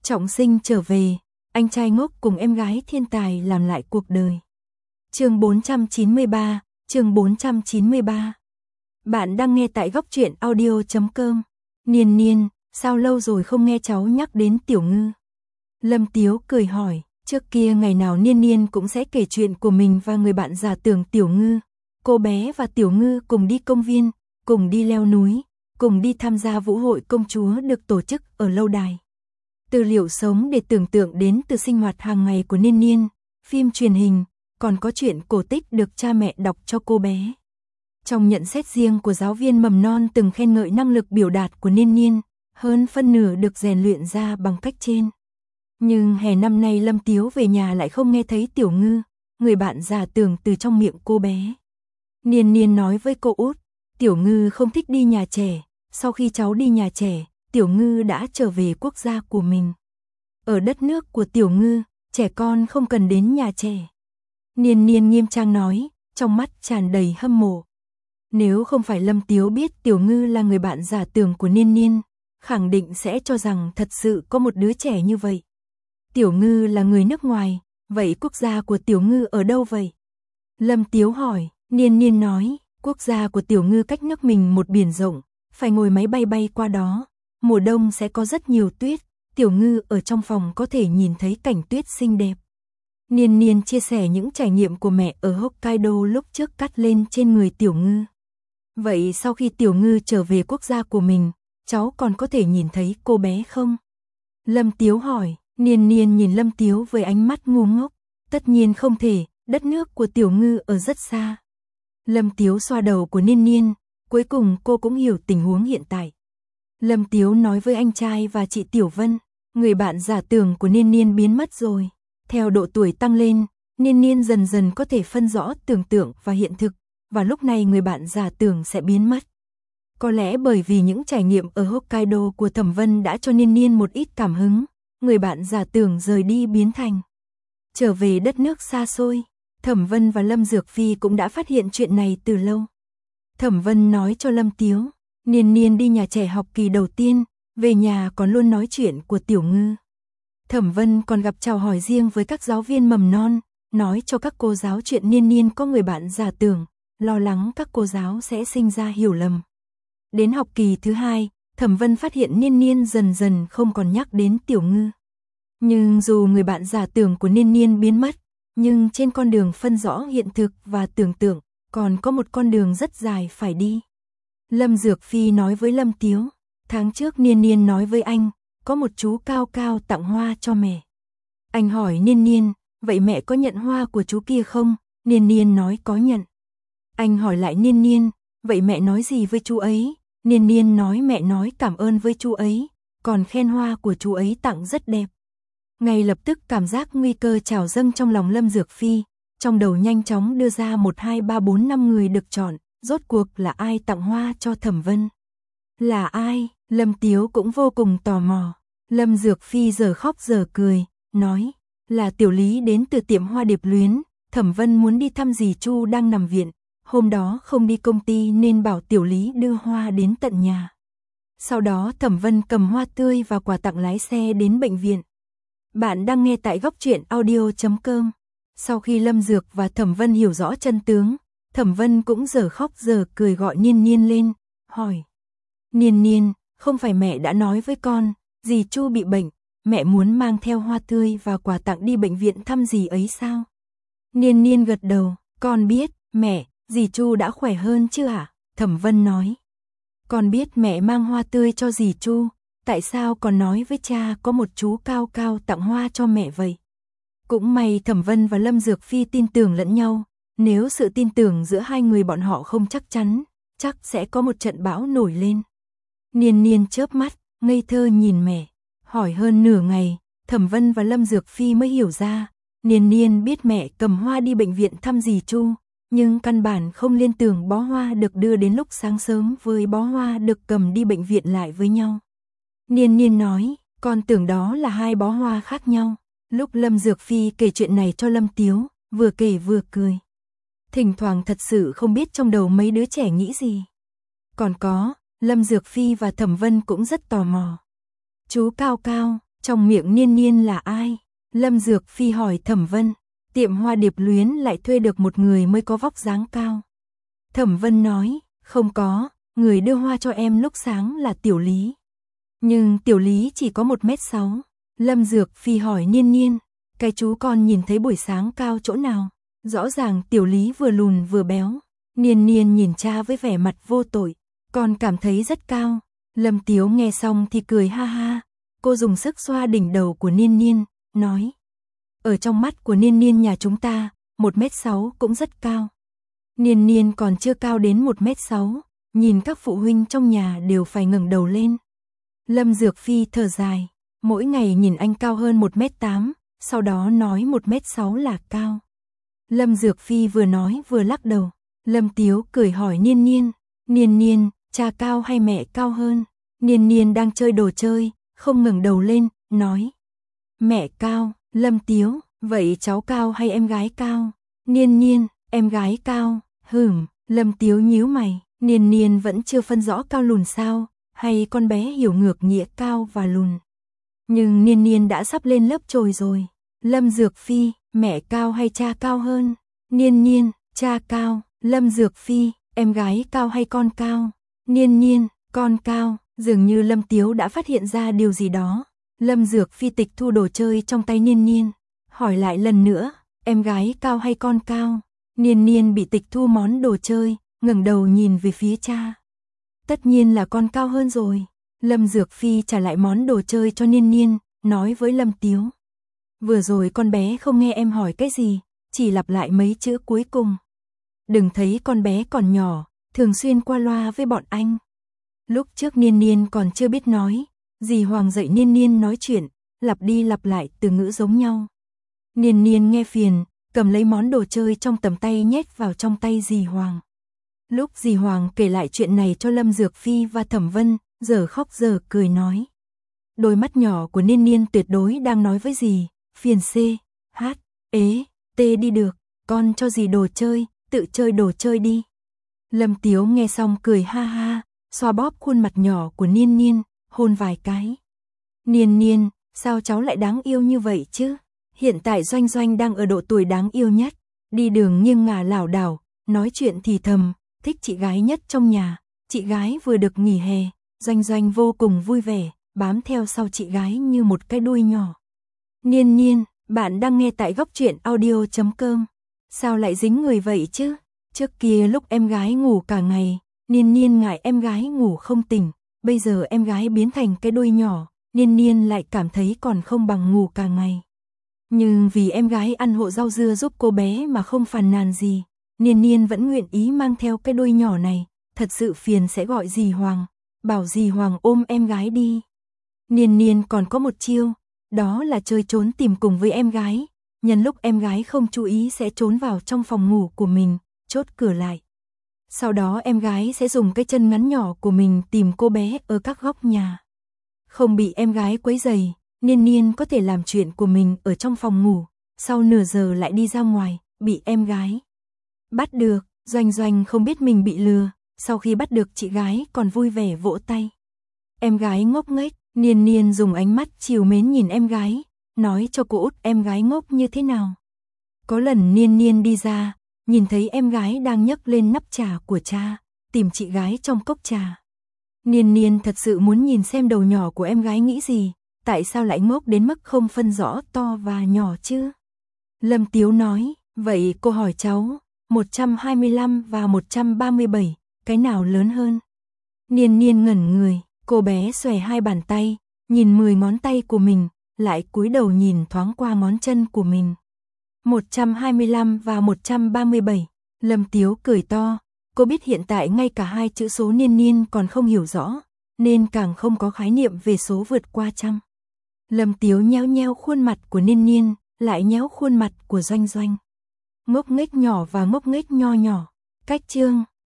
Trọng sinh trở về, anh trai ngốc cùng em gái thiên tài làm lại cuộc đời. Chương 493, chương 493. Bạn đang nghe tại góc truyện audio.com. Niên Niên, sao lâu rồi không nghe cháu nhắc đến Tiểu Ngư? Lâm Tiếu cười hỏi, trước kia ngày nào Niên Niên cũng sẽ kể chuyện của mình và người bạn giả tưởng Tiểu Ngư. Cô bé và Tiểu Ngư cùng đi công viên, cùng đi leo núi, cùng đi tham gia vũ hội công chúa được tổ chức ở lâu đài. Tư liệu sống để tưởng tượng đến từ sinh hoạt hàng ngày của Niên Niên, phim truyền hình, còn có chuyện cổ tích được cha mẹ đọc cho cô bé. Trong nhận xét riêng của giáo viên mầm non từng khen ngợi năng lực biểu đạt của Niên Niên, hơn phân nửa được rèn luyện ra bằng cách trên. Nhưng hè năm nay Lâm Tiếu về nhà lại không nghe thấy Tiểu Ngư, người bạn giả tưởng từ trong miệng cô bé. Niên Niên nói với cô út, Tiểu Ngư không thích đi nhà trẻ, sau khi cháu đi nhà trẻ, Tiểu Ngư đã trở về quốc gia của mình. Ở đất nước của Tiểu Ngư, trẻ con không cần đến nhà trẻ. Niên Niên nghiêm trang nói, trong mắt tràn đầy hâm mộ. Nếu không phải Lâm Tiếu biết Tiểu Ngư là người bạn giả tưởng của Niên Niên, khẳng định sẽ cho rằng thật sự có một đứa trẻ như vậy. Tiểu Ngư là người nước ngoài, vậy quốc gia của Tiểu Ngư ở đâu vậy? Lâm Tiếu hỏi, Niên Niên nói, quốc gia của Tiểu Ngư cách nước mình một biển rộng, phải ngồi máy bay bay qua đó. Mùa đông sẽ có rất nhiều tuyết, Tiểu Ngư ở trong phòng có thể nhìn thấy cảnh tuyết xinh đẹp. Niên Niên chia sẻ những trải nghiệm của mẹ ở Hokkaido lúc trước cắt lên trên người Tiểu Ngư. Vậy sau khi Tiểu Ngư trở về quốc gia của mình, cháu còn có thể nhìn thấy cô bé không? Lâm Tiếu hỏi, Niên Niên nhìn Lâm Tiếu với ánh mắt ngu ngốc. Tất nhiên không thể, đất nước của Tiểu Ngư ở rất xa. Lâm Tiếu xoa đầu của Niên Niên, cuối cùng cô cũng hiểu tình huống hiện tại. Lâm Tiếu nói với anh trai và chị Tiểu Vân, người bạn giả tưởng của Niên Niên biến mất rồi. Theo độ tuổi tăng lên, Niên Niên dần dần có thể phân rõ tưởng tượng và hiện thực, và lúc này người bạn giả tưởng sẽ biến mất. Có lẽ bởi vì những trải nghiệm ở Hokkaido của Thẩm Vân đã cho Niên Niên một ít cảm hứng, người bạn giả tưởng rời đi biến thành. Trở về đất nước xa xôi, Thẩm Vân và Lâm Dược Phi cũng đã phát hiện chuyện này từ lâu. Thẩm Vân nói cho Lâm Tiếu, Niên Niên đi nhà trẻ học kỳ đầu tiên, về nhà còn luôn nói chuyện của Tiểu Ngư. Thẩm Vân còn gặp chào hỏi riêng với các giáo viên mầm non, nói cho các cô giáo chuyện Niên Niên có người bạn giả tưởng, lo lắng các cô giáo sẽ sinh ra hiểu lầm. Đến học kỳ thứ 2, Thẩm Vân phát hiện Niên Niên dần dần không còn nhắc đến Tiểu Ngư. Nhưng dù người bạn giả tưởng của Niên Niên biến mất, nhưng trên con đường phân rõ hiện thực và tưởng tượng, còn có một con đường rất dài phải đi. Lâm Dược Phi nói với Lâm Tiếu, tháng trước Niên Niên nói với anh, có một chú cao cao tặng hoa cho mẹ. Anh hỏi Niên Niên, vậy mẹ có nhận hoa của chú kia không? Niên Niên nói có nhận. Anh hỏi lại Niên Niên, vậy mẹ nói gì với chú ấy? Niên Niên nói mẹ nói cảm ơn với chú ấy, còn khen hoa của chú ấy tặng rất đẹp. Ngay lập tức cảm giác nguy cơ trào dâng trong lòng Lâm Dược Phi, trong đầu nhanh chóng đưa ra 1, 2, 3, 4, 5 người được chọn, rốt cuộc là ai tặng hoa cho Thẩm Vân? Là ai? Lâm Tiếu cũng vô cùng tò mò. Lâm Dược Phi giờ khóc giờ cười, nói, là Tiểu Lý đến từ tiệm hoa Điệp Luyến, Thẩm Vân muốn đi thăm dì Chu đang nằm viện, hôm đó không đi công ty nên bảo Tiểu Lý đưa hoa đến tận nhà. Sau đó Thẩm Vân cầm hoa tươi và quà tặng lái xe đến bệnh viện. Bạn đang nghe tại góc truyện audio.com. Sau khi Lâm Dược và Thẩm Vân hiểu rõ chân tướng, Thẩm Vân cũng giờ khóc giờ cười gọi Niên Niên lên, hỏi. Niên Niên, không phải mẹ đã nói với con, dì Chu bị bệnh, mẹ muốn mang theo hoa tươi và quà tặng đi bệnh viện thăm dì ấy sao? Niên Niên gật đầu, con biết, mẹ, dì Chu đã khỏe hơn chứ ạ? Thẩm Vân nói. Con biết mẹ mang hoa tươi cho dì Chu, tại sao còn nói với cha có một chú cao cao tặng hoa cho mẹ vậy? Cũng may Thẩm Vân và Lâm Dược Phi tin tưởng lẫn nhau, nếu sự tin tưởng giữa hai người bọn họ không chắc chắn, chắc sẽ có một trận bão nổi lên. Niên Niên chớp mắt, ngây thơ nhìn mẹ, hỏi hơn nửa ngày, Thẩm Vân và Lâm Dược Phi mới hiểu ra, Niên Niên biết mẹ cầm hoa đi bệnh viện thăm dì Chu, nhưng căn bản không liên tưởng bó hoa được đưa đến lúc sáng sớm với bó hoa được cầm đi bệnh viện lại với nhau. Niên Niên nói, con tưởng đó là hai bó hoa khác nhau. Lúc Lâm Dược Phi kể chuyện này cho Lâm Tiếu, vừa kể vừa cười. Thỉnh thoảng thật sự không biết trong đầu mấy đứa trẻ nghĩ gì. Còn có, Lâm Dược Phi và Thẩm Vân cũng rất tò mò. Chú cao cao, Trong miệng Niên Niên là ai? Lâm Dược Phi hỏi Thẩm Vân. Tiệm hoa Điệp Luyến lại thuê được một người mới có vóc dáng cao. Thẩm Vân nói, không có, người đưa hoa cho em lúc sáng là Tiểu Lý. Nhưng Tiểu Lý chỉ có 1m6. Lâm Dược Phi hỏi Niên Niên, cái chú con nhìn thấy buổi sáng cao chỗ nào? Rõ ràng Tiểu Lý vừa lùn vừa béo. Niên Niên nhìn cha với vẻ mặt vô tội, con cảm thấy rất cao. Lâm Tiếu nghe xong thì cười ha ha, cô dùng sức xoa đỉnh đầu của Niên Niên, nói. Ở trong mắt của Niên Niên nhà chúng ta, 1m6 cũng rất cao. Niên Niên còn chưa cao đến 1m6, nhìn các phụ huynh trong nhà đều phải ngẩng đầu lên. Lâm Dược Phi thở dài, mỗi ngày nhìn anh cao hơn 1m8, sau đó nói 1m6 là cao. Lâm Dược Phi vừa nói vừa lắc đầu. Lâm Tiếu cười hỏi Niên Niên, Niên Niên, cha cao hay mẹ cao hơn? Niên Niên đang chơi đồ chơi, không ngẩng đầu lên, nói. Mẹ cao. Lâm Tiếu, vậy cháu cao hay em gái cao? Niên Niên, em gái cao. Lâm Tiếu nhíu mày, Niên Niên vẫn chưa phân rõ cao lùn sao, hay con bé hiểu ngược nghĩa cao và lùn. Nhưng Niên Niên đã sắp lên lớp chồi rồi. Lâm Dược Phi, mẹ cao hay cha cao hơn? Niên Niên, cha cao. Lâm Dược Phi, em gái cao hay con cao? Niên Niên, con cao. Dường như Lâm Tiếu đã phát hiện ra điều gì đó. Lâm Dược Phi tịch thu đồ chơi trong tay Niên Niên, hỏi lại lần nữa, em gái cao hay con cao? Niên Niên bị tịch thu món đồ chơi, ngẩng đầu nhìn về phía cha. Tất nhiên là con cao hơn rồi. Lâm Dược Phi trả lại món đồ chơi cho Niên Niên, nói với Lâm Tiếu. Vừa rồi con bé không nghe em hỏi cái gì, chỉ lặp lại mấy chữ cuối cùng. Đừng thấy con bé còn nhỏ, thường xuyên qua loa với bọn anh. Lúc trước Niên Niên còn chưa biết nói, dì Hoàng dạy Niên Niên nói chuyện, lặp đi lặp lại từ ngữ giống nhau. Niên Niên nghe phiền, cầm lấy món đồ chơi trong tầm tay nhét vào trong tay dì Hoàng. Lúc dì Hoàng kể lại chuyện này cho Lâm Dược Phi và Thẩm Vân, giờ khóc giờ cười nói. Đôi mắt nhỏ của Niên Niên tuyệt đối đang nói với dì, phiền C, H, ế, T đi được, con cho dì đồ chơi, tự chơi đồ chơi đi. Lâm Tiếu nghe xong cười ha ha, xoa bóp khuôn mặt nhỏ của Niên Niên, hôn vài cái. Niên Niên, sao cháu lại đáng yêu như vậy chứ? Hiện tại Doanh Doanh đang ở độ tuổi đáng yêu nhất, đi đường nghiêng ngả lảo đảo, nói chuyện thì thầm, thích chị gái nhất trong nhà. Chị gái vừa được nghỉ hè, Doanh Doanh vô cùng vui vẻ, bám theo sau chị gái như một cái đuôi nhỏ. Niên Niên, bạn đang nghe tại Góc Truyện Audio.com. Sao lại dính người vậy chứ? Trước kia lúc em gái ngủ cả ngày, Niên Niên ngại em gái ngủ không tỉnh, bây giờ em gái biến thành cái đuôi nhỏ, Niên Niên lại cảm thấy còn không bằng ngủ cả ngày. Nhưng vì em gái ăn hộ rau dưa giúp cô bé mà không phàn nàn gì, Niên Niên vẫn nguyện ý mang theo cái đuôi nhỏ này, thật sự phiền sẽ gọi dì Hoàng, bảo dì Hoàng ôm em gái đi. Niên Niên còn có một chiêu, đó là chơi trốn tìm cùng với em gái, nhân lúc em gái không chú ý sẽ trốn vào trong phòng ngủ của mình, chốt cửa lại. Sau đó em gái sẽ dùng cái chân ngắn nhỏ của mình tìm cô bé ở các góc nhà. Không bị em gái quấy rầy, Niên Niên có thể làm chuyện của mình ở trong phòng ngủ, sau nửa giờ lại đi ra ngoài, bị em gái bắt được. Doanh Doanh không biết mình bị lừa, sau khi bắt được chị gái còn vui vẻ vỗ tay. Em gái ngốc nghếch, Niên Niên dùng ánh mắt trìu mến nhìn em gái, nói cho cô út em gái ngốc như thế nào. Có lần Niên Niên đi ra, nhìn thấy em gái đang nhấc lên nắp trà của cha, tìm chị gái trong cốc trà. Niên Niên thật sự muốn nhìn xem đầu nhỏ của em gái nghĩ gì, tại sao lại ngốc đến mức không phân rõ to và nhỏ chứ? Lâm Tiếu nói, vậy cô hỏi cháu, 125 và 137, cái nào lớn hơn? Niên Niên ngẩn người, cô bé xòe hai bàn tay, nhìn 10 ngón tay của mình, lại cúi đầu nhìn thoáng qua ngón chân của mình. 125 và 137, Lâm Tiếu cười to, cô biết hiện tại ngay cả hai chữ số Niên Niên còn không hiểu rõ, nên càng không có khái niệm về số vượt qua trăm. Lâm Tiếu nhéo nhéo khuôn mặt của Niên Niên, lại nhéo khuôn mặt của Doanh Doanh. Ngốc nghếch nhỏ và ngốc nghếch nho nhỏ. Cách chương